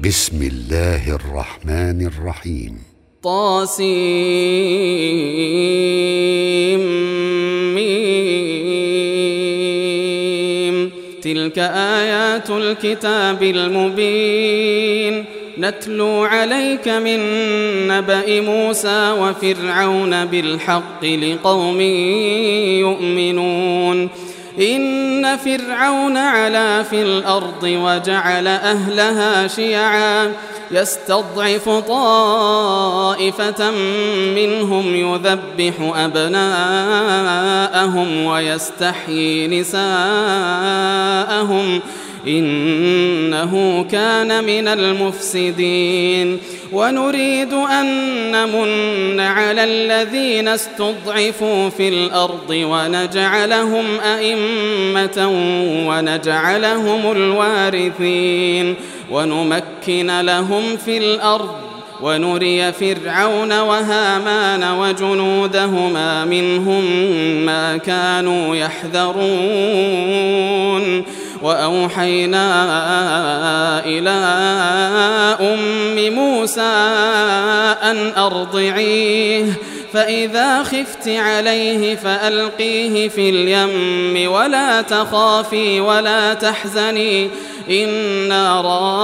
بسم الله الرحمن الرحيم. طاسيم. تلك آيات الكتاب المبين نتلو عليك من نبأ موسى وفرعون بالحق لقوم يؤمنون. إن فرعون علا في الأرض وجعل أهلها شيعا يستضعف طائفة منهم يذبح أبناءهم ويستحيي نساءهم إنه كان من المفسدين. ونريد أن نمن على الذين استضعفوا في الأرض ونجعلهم أئمة ونجعلهم الوارثين ونمكن لهم في الأرض ونري فرعون وهامان وجنودهما منهم ما كانوا يحذرون. وأوحينا إلى أم موسى أن أرضعيه فإذا خفت عليه فألقيه في اليم ولا تخافي ولا تحزني إنا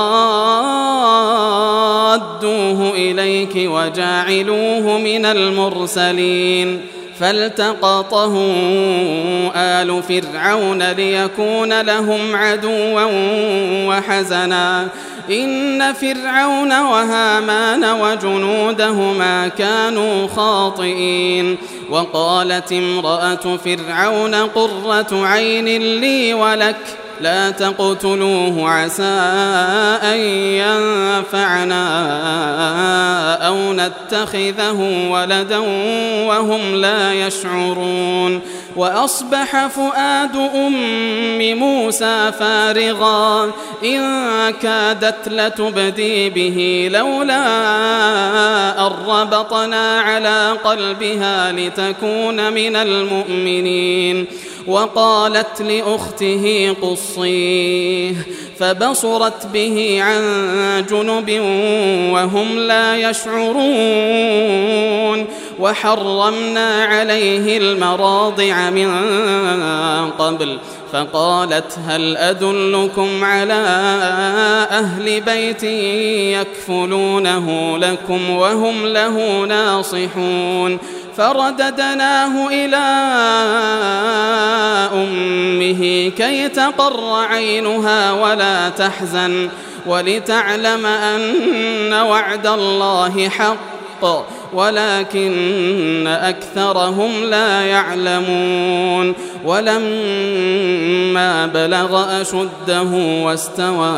رادوه إليك وجاعلوه من المرسلين. فالتقطه آل فرعون ليكون لهم عدوا وحزنا إن فرعون وهامان وجنودهما كانوا خاطئين. وقالت امرأة فرعون قرة عين لي ولك لا تقتلوه عسى أن ينفعنا أو نتخذه ولدا وهم لا يشعرون. وأصبح فؤاد أم موسى فارغا إن كادت لتبدي به لولا أن ربطنا على قلبها لتكون من المؤمنين. وقالت لأخته قصيه فبصرت به عن جنب وهم لا يشعرون. وحرمنا عليه المراضع من قبل فقالت هل أدلكم على أهل بيت يكفلونه لكم وهم له ناصحون. فرددناه إلى أمه كي تقر عينها ولا تحزن ولتعلم أن وعد الله حق ولكن أكثرهم لا يعلمون. ولما بلغ أشده واستوى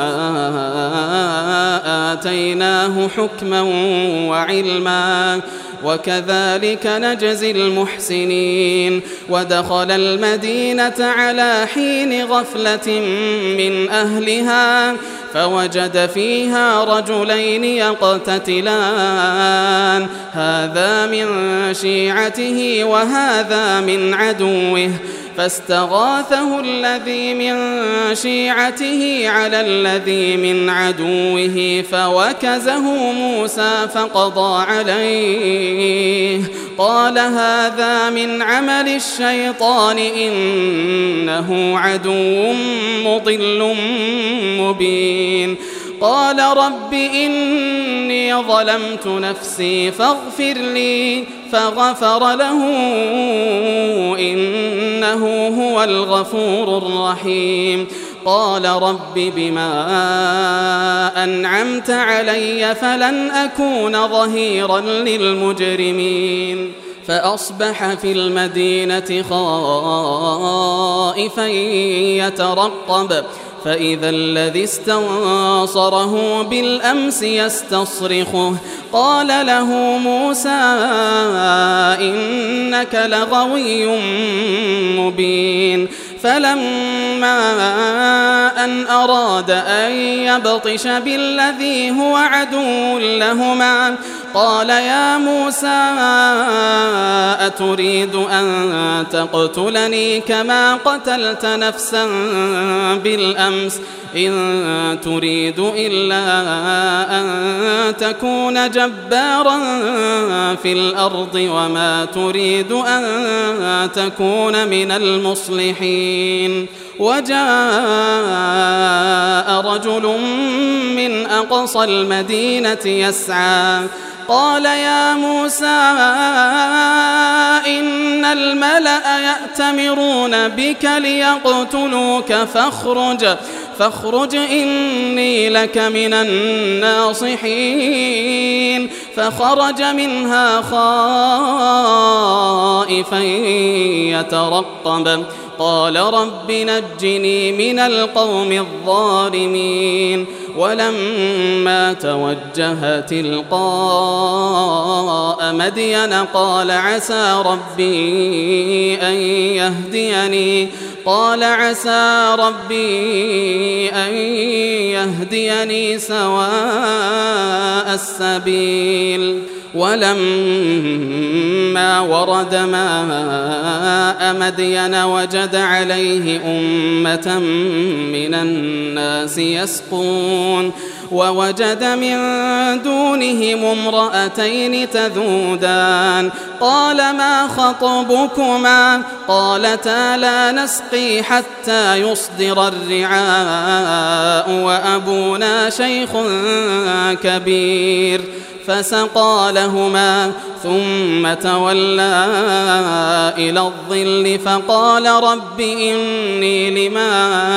آتيناه حكما وعلما وكذلك نجزي المحسنين. ودخل المدينة على حين غفلة من أهلها فوجد فيها رجلين يقتتلان هذا من شيعته وهذا من عدوه فاستغاثه الذي من شيعته على الذي من عدوه فوكزه موسى فقضى عليه قال هذا من عمل الشيطان إنه عدو مضل مبين. قال رب إني ظلمت نفسي فاغفر لي فغفر له إنه هو الغفور الرحيم. قال رب بما أنعمت علي فلن أكون ظهيرا للمجرمين. فأصبح في المدينة خائفا يترقب فإذا الذي استنصره بالأمس يستصرخه قال له موسى إنك لغوي مبين. فلما أن أراد أن يبطش بالذي هو عدو لهما قال يا موسى أتريد أن تقتلني كما قتلت نفسا بالأمس إن تريد إلا أن تكون جبارا في الأرض وما تريد أن تكون من المصلحين وجاء رجل من أقصى المدينة يسعى قال يا موسى إن الملأ يأتمرون بك ليقتلوك فاخرج إني لك من الناصحين فخرج منها خائفا يترقب قال رب نجني من القوم الظالمين ولما توجه تلقاء مدين قال عسى ربي أن يهديني سواء السبيل ولما ورد ماء مدين وجد عليه أمة من الناس يسقون ووجد من دونهم امرأتين تذودان قال ما خطبكما قالتا لا نسقي حتى يصدر الرعاء وأبونا شيخ كبير فسقى لهما ثم تولى إلى الظل فقال رب إني لما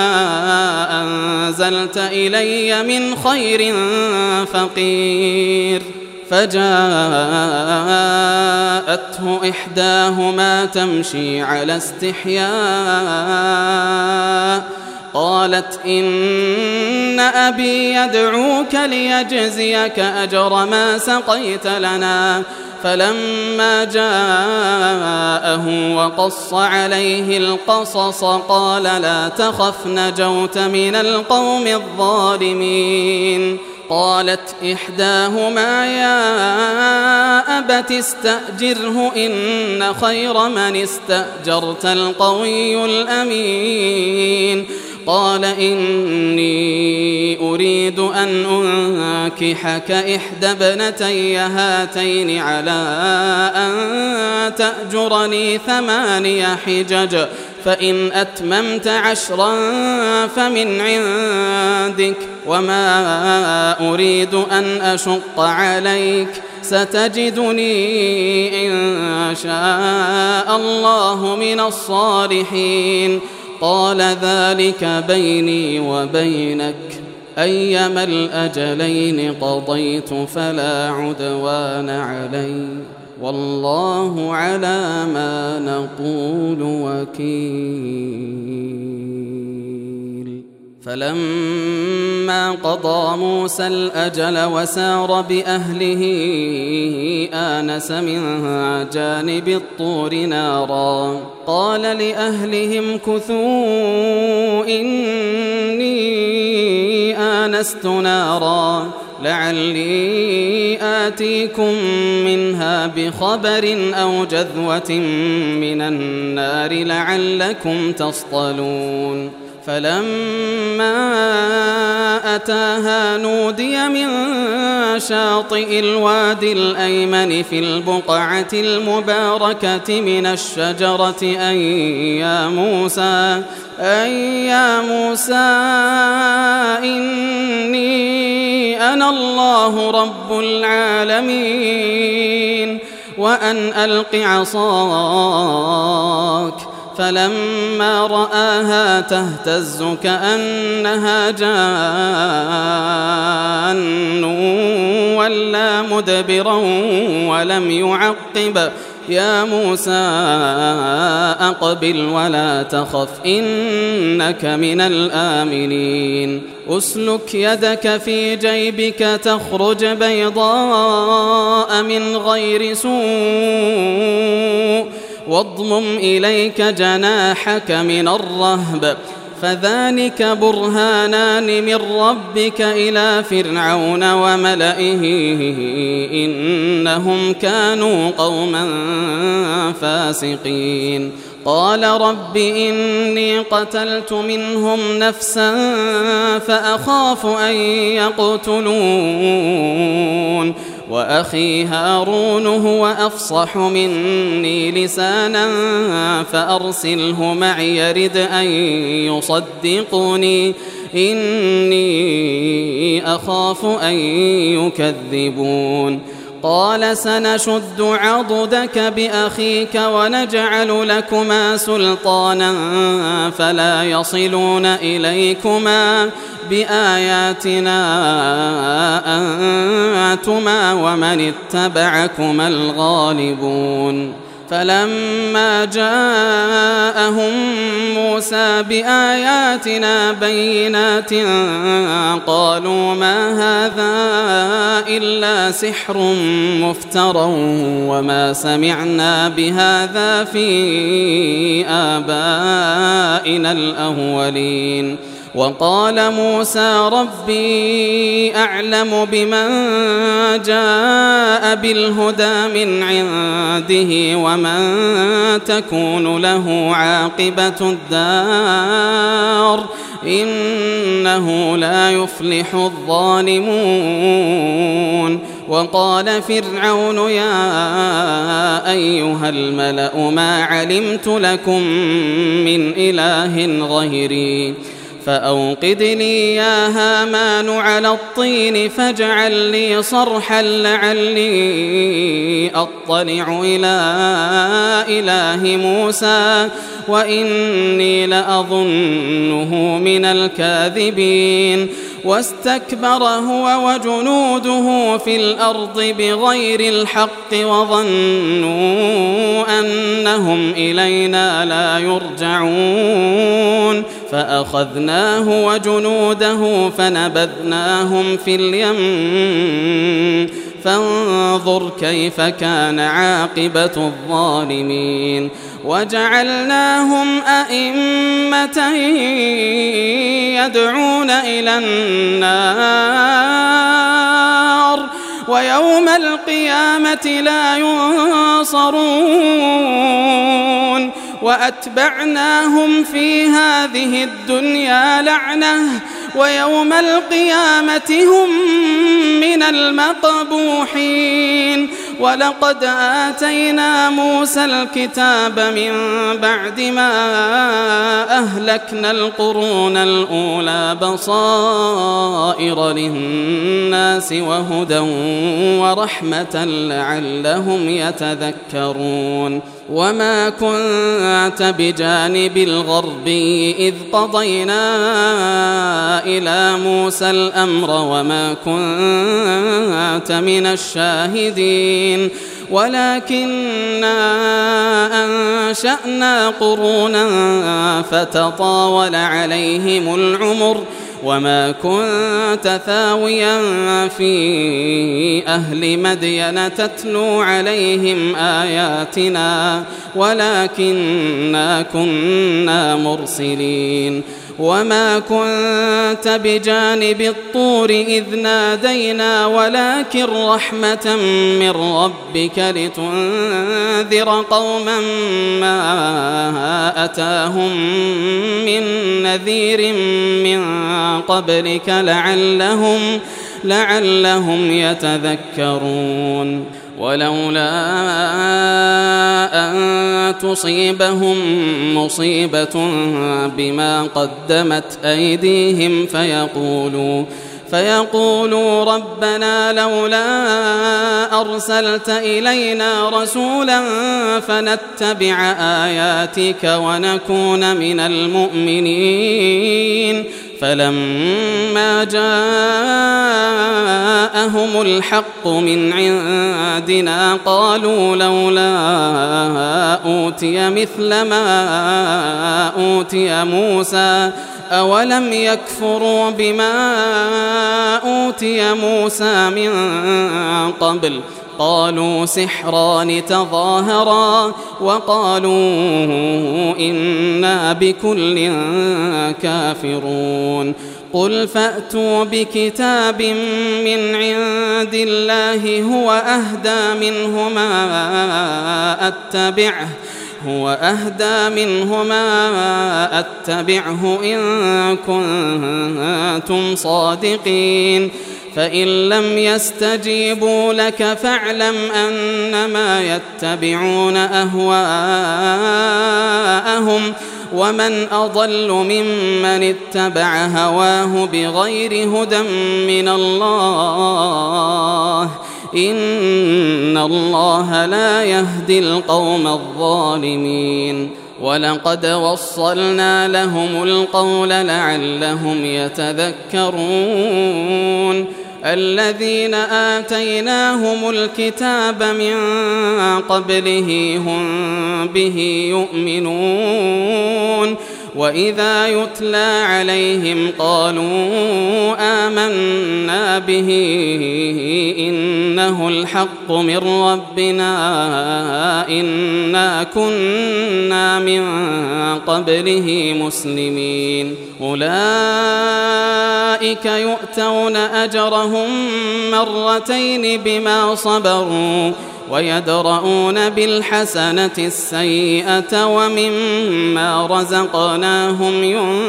أنزلت إلي من خير فقير فجاءته إحداهما تمشي على استحياء قالت إن أبي يدعوك ليجزيك أجر ما سقيت لنا فلما جاءه وقص عليه القصص قال لا تخف نجوت من القوم الظالمين قالت إحداهما يا أبت استأجره إن خير من استأجرت القوي الأمين قال إني أريد أن أنكحك إحدى ابنتي هاتين على أن تأجرني 8 حجج فإن أتممت 10 فمن عندك وما أريد أن أشق عليك ستجدني إن شاء الله من الصالحين قال ذلك بيني وبينك أيما الأجلين قضيت فلا عدوان علي والله على ما نقول وكيل فلما قضى موسى الأجل وسار بأهله آنس من جانب الطور نارا قال لأهلهم كثوا إني آنست نارا لعلي آتيكم منها بخبر أو جذوة من النار لعلكم تصطلون فلما أتاها نودي من شاطئ الوادي الأيمن في البقعة المباركة من الشجرة أن يا موسى إني أنا الله رب العالمين وأن ألق عصاك فلما رآها تهتز كأنها جان ولا مدبرا ولم يعقب يا موسى أقبل ولا تخف إنك من الآمنين أسلك يدك في جيبك تخرج بيضاء من غير سوء واضمم إليك جناحك من الرهب فذلك برهانان من ربك إلى فرعون وملئه إنهم كانوا قوما فاسقين قال رب إني قتلت منهم نفسا فأخاف أن يقتلون وأخي هارون هو أفصح مني لسانا فأرسله معي يرد أن يصدقني إني أخاف أن يكذبون قال سنشد عضدك بأخيك ونجعل لكما سلطانا فلا يصلون إليكما بآياتنا أنتما ومن اتبعكما الغالبون فلما جاءهم موسى بآياتنا بينات قالوا ما هذا إلا سحر مفترى وما سمعنا بهذا في آبائنا الأولين وقال موسى ربي أعلم بمن جاء بالهدى من عنده ومن تكون له عاقبة الدار إنه لا يفلح الظالمون وقال فرعون يا أيها الملأ ما علمت لكم من إله غيري فأوقد لي يا هامان على الطين فاجعل لي صرحا لعلي أطلع إلى إله موسى وإني لأظنه من الكاذبين واستكبر هو وجنوده في الأرض بغير الحق وظنوا أنهم إلينا لا يرجعون فأخذناه وجنوده فنبذناهم في اليم فانظر كيف كان عاقبة الظالمين وجعلناهم أئمة يدعون إلى النار ويوم القيامة لا ينصرون وأتبعناهم في هذه الدنيا لعنة ويوم القيامة هم من المقبوحين ولقد آتينا موسى الكتاب من بعد ما أهلكنا القرون الأولى بصائر للناس وهدى ورحمة لعلهم يتذكرون وما كنت بجانب الغربي إذ قضينا إلى موسى الأمر وما كنت من الشاهدين ولكننا أنشأنا قرونا فتطاول عليهم العمر وما كنت ثاويا في أهل مدين تتلو عليهم آياتنا ولكننا كنا مرسلين وما كنت بجانب الطور إذ نادينا ولكن رحمة من ربك لتنذر قوما ما أتاهم من نذير من قبلك لعلهم يتذكرون ولولا أن تصيبهم مصيبة بما قدمت أيديهم فيقولوا ربنا لولا أرسلت إلينا رسولا فنتبع آياتك ونكون من المؤمنين فلما جاءهم الحق من عندنا قالوا لولا أوتي مثل ما أوتي موسى أولم يكفروا بما أوتي موسى من قبل قالوا سحران تظاهرا وقالوا إنا بكل كافرون قل فأتوا بكتاب من عند الله هو أهدى منهما أتبعه إن كنتم صادقين فإن لم يستجيبوا لك فاعلم أنما يتبعون أهواءهم ومن أضل ممن اتبع هواه بغير هدى من الله إن الله لا يهدي القوم الظالمين ولقد وصلنا لهم القول لعلهم يتذكرون الذين آتيناهم الكتاب من قبله هم به يؤمنون وإذا يتلى عليهم قالوا آمنا به إنه الحق من ربنا إنا كنا من قبله مسلمين أولئك يؤتون أجرهم مرتين بما صبروا ويدرؤون بالحسنة السيئة ومما رزقناهم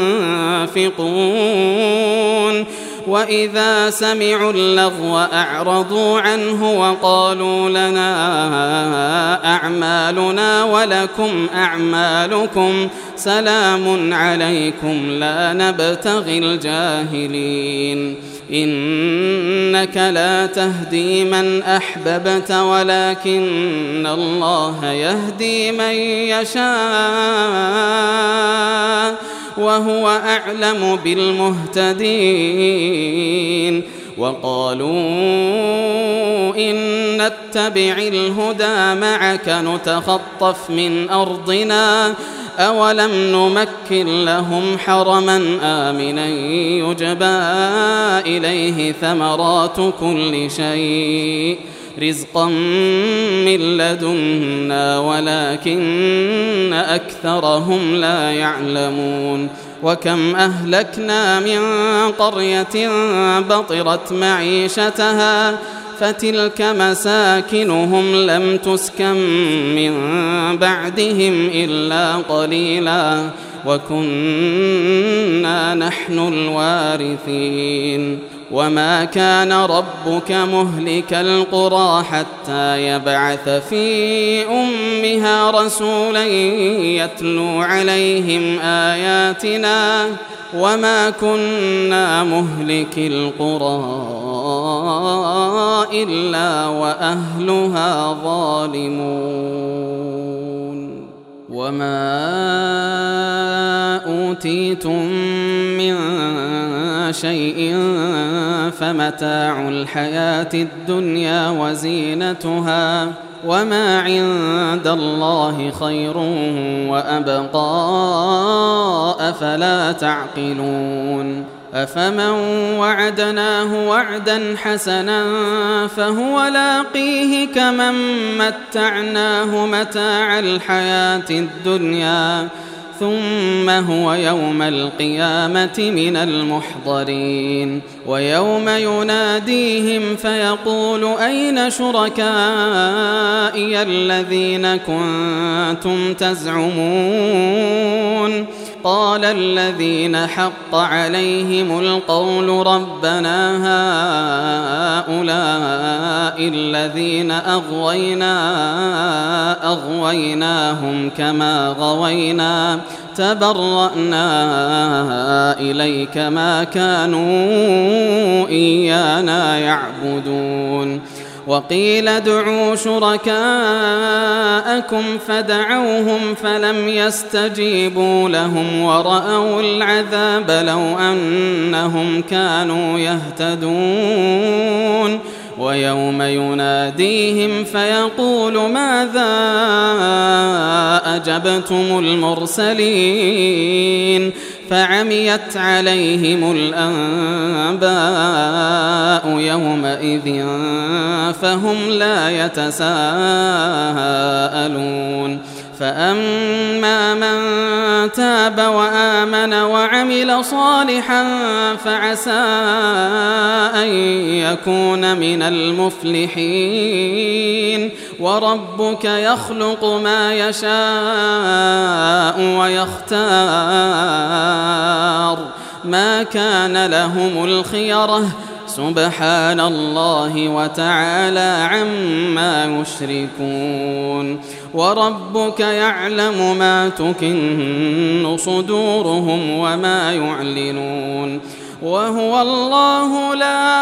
ينفقون وإذا سمعوا اللغو أعرضوا عنه وقالوا لنا أعمالنا ولكم أعمالكم سلام عليكم لا نبتغي الجاهلين إنك لا تهدي من أحببت ولكن الله يهدي من يشاء وهو أعلم بالمهتدين وقالوا إن نتبع الهدى معك نتخطف من أرضنا أولم نمكن لهم حرما آمنا يجبى إليه ثمرات كل شيء رزقا من لدنا ولكن أكثرهم لا يعلمون وكم أهلكنا من قرية بطرت معيشتها فتلك مساكنهم لم تسكن من بعدهم إلا قليلا وكنا نحن الوارثين وما كان ربك مهلك القرى حتى يبعث في أمها رسولا يتلو عليهم آياتنا وما كنا مهلك القرى إلا وأهلها ظالمون وما أوتيتم من شيء فمتاع الحياة الدنيا وزينتها وما عند الله خير وأبقى أفلا تعقلون أفمن وعدناه وعدا حسنا فهو لاقيه كمن متعناه متاع الحياة الدنيا ثم هو يوم القيامة من المحضرين ويوم يناديهم فيقول أين شركائي الذين كنتم تزعمون قال الذين حق عليهم القول ربنا هؤلاء الذين أغويناهم كما غوينا تبرأنا إليك ما كانوا إيانا يعبدون وقيل ادعوا شركاءكم فدعوهم فلم يستجيبوا لهم ورأوا العذاب لو أنهم كانوا يهتدون ويوم يناديهم فيقول ماذا أجبتم المرسلين فعميت عليهم الأنباء يومئذ فهم لا يتساءلون فأما من تاب وآمن وعمل صالحا فعسى أن يكون من المفلحين وربك يخلق ما يشاء ويختار ما كان لهم الخيرة سبحان الله وتعالى عما يشركون وربك يعلم ما تكن صدورهم وما يعلنون وهو الله لا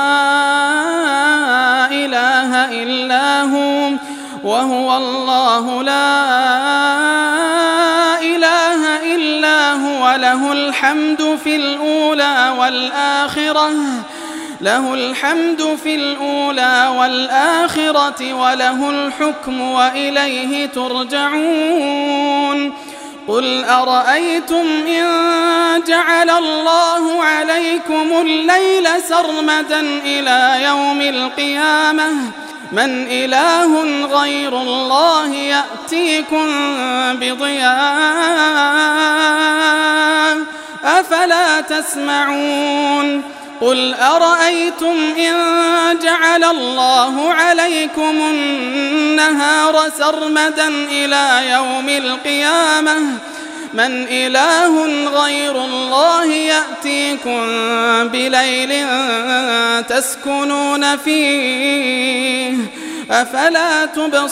إله إلا هو وهو الله لا إله إلا هو له الحمد في الأولى والآخرة وله الحكم وإليه ترجعون قل أرأيتم إن جعل الله عليكم الليل سرمدا إلى يوم القيامة من إله غير الله يأتيكم بضياء أفلا تسمعون قل أرأيتم إن جعل الله عليكم النهار سرمدا إلى يوم القيامة من إله غير الله يأتيكم بليل تسكنون فيه أفلا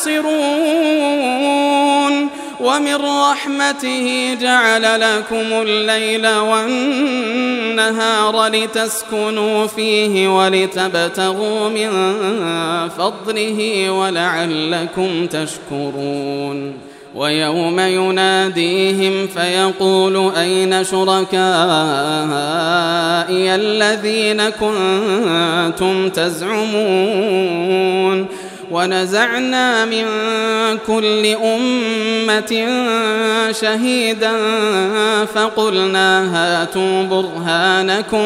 تبصرون ومن رحمته جعل لكم الليل والنهار لتسكنوا فيه ولتبتغوا من فضله ولعلكم تشكرون ويوم يناديهم فيقول أين شركائي الذين كنتم تزعمون ونزعنا من كل أمة شهيدا فقلنا هاتوا برهانكم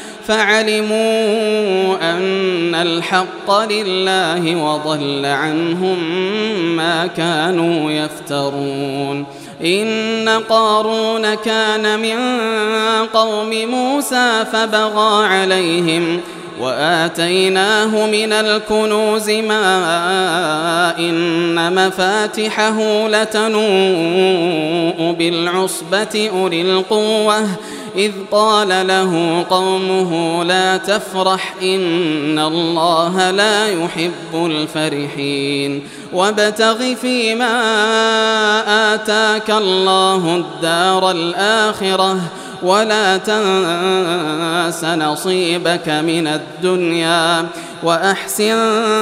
فعلموا أن الحق لله وضل عنهم ما كانوا يفترون إن قارون كان من قوم موسى فبغى عليهم وآتيناه من الكنوز ما إن مفاتحه لتنوء بالعصبة أولي القوة إذ قال له قومه لا تفرح إن الله لا يحب الفرحين وابتغ فيما آتاك الله الدار الآخرة ولا تنس نصيبك من الدنيا وأحسن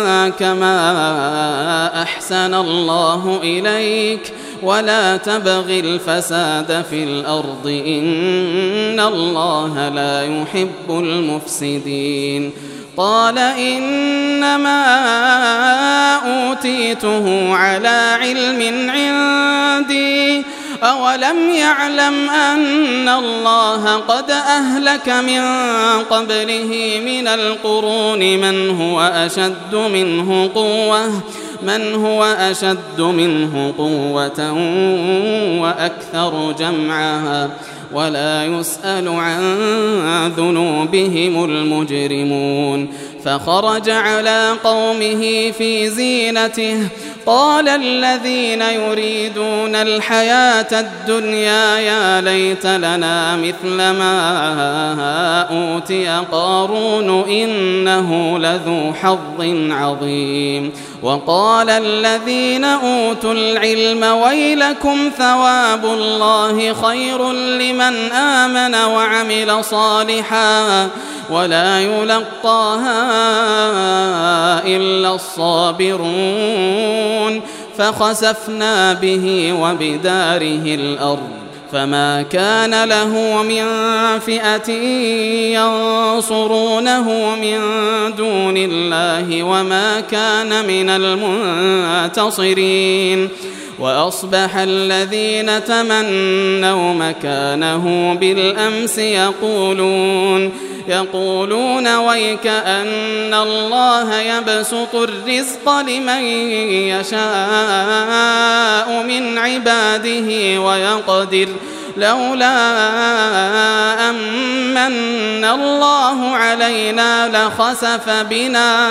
كما أحسن الله إليك ولا تبغ الفساد في الأرض إن الله لا يحب المفسدين قال إنما أوتيته على علم عندي أولم يعلم أن الله قد أهلك من قبله من القرون من هو أشد منه قوة وأكثر جمعا ولا يسأل عن ذنوبهم المجرمون فخرج على قومه في زينته قال الذين يريدون الحياة الدنيا يا ليت لنا مثل ما أوتي قارون إنه لذو حظ عظيم وقال الذين أوتوا العلم ويلكم ثواب الله خير لمن آمن وعمل صالحا ولا يلقاها إلا الصابرون فخسفنا به وبداره الأرض فما كان له من فئة ينصرونه من دون الله وما كان من المنتصرين وأصبح الذين تمنوا مكانه بالأمس يقولون ويك أن الله يبسط الرزق لمن يشاء من عباده ويقدر لولا أمن الله علينا لخسف بنا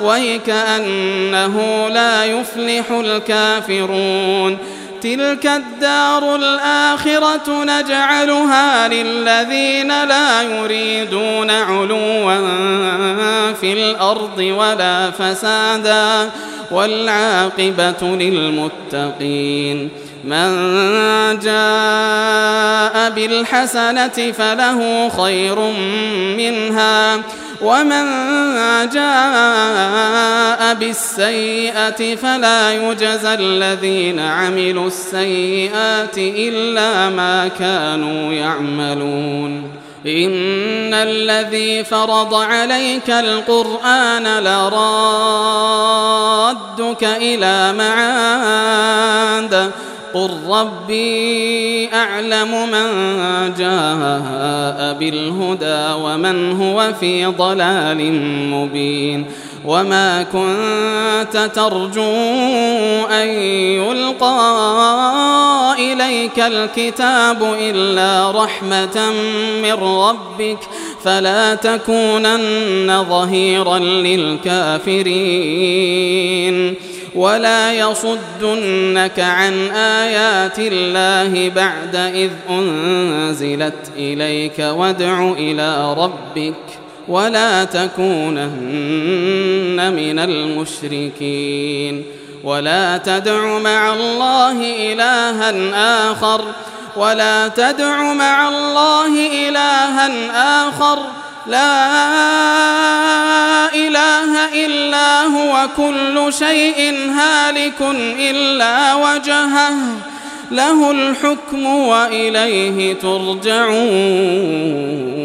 ويكأنه لا يفلح الكافرون تلك الدار الآخرة نجعلها للذين لا يريدون علوا في الأرض ولا فسادا والعاقبة للمتقين من جاء بالحسنة فله خير منها ومن جاء بالسيئة فلا يجزى الذين عملوا السيئات إلا ما كانوا يعملون إن الذي فرض عليك القرآن لرادك إلى معاد قل ربي أعلم من جاء بالهدى ومن هو في ضلال مبين وما كنت ترجو أن يلقى إليك الكتاب إلا رحمة من ربك فلا تكونن ظهيرا للكافرين ولا يصدنك عن آيات الله بعد إذ أنزلت إليك وادع إلى ربك ولا تكونن من المشركين ولا تدع مع الله إلها آخر لا إله إلا هو كل شيء هالك إلا وجهه له الحكم وإليه ترجعون